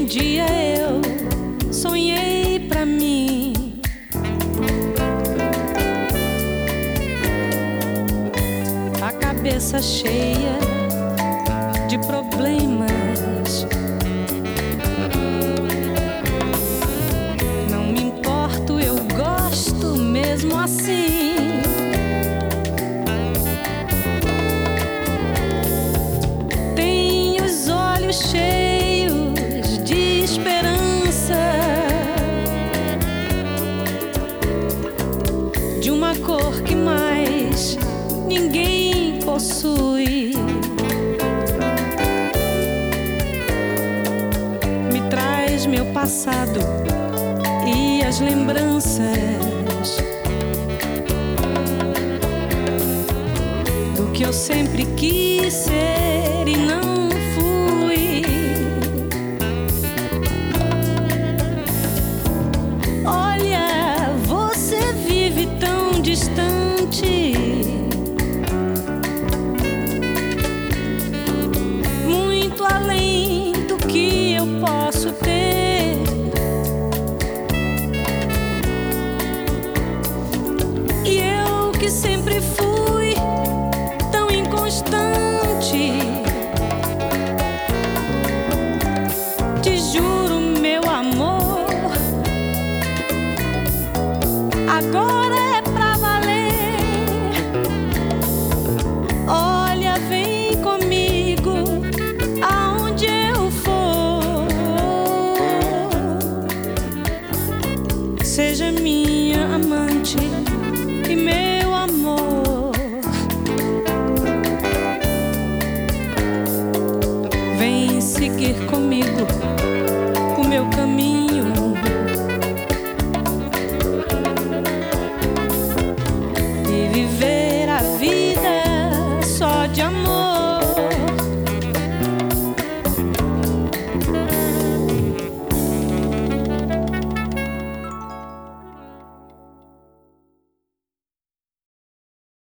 dia eu sonhei pra mim. A cabeça cheia de problemas. Não me importo, eu gosto mesmo assim. Tenho os olhos cheios de esperança, de uma cor que mais ninguém possui. Me traz meu passado e as lembranças do que eu sempre quis ser e não fui. Olha, você vive tão distante, muito além do que eu posso ter. E eu que sempre fui tão inconstante, te juro, meu amor, agora é pra valer. Olha, vem comigo aonde eu for. Seja minha amante e meu amor. Vem seguir comigo o meu caminho. E viver a vida só de amor.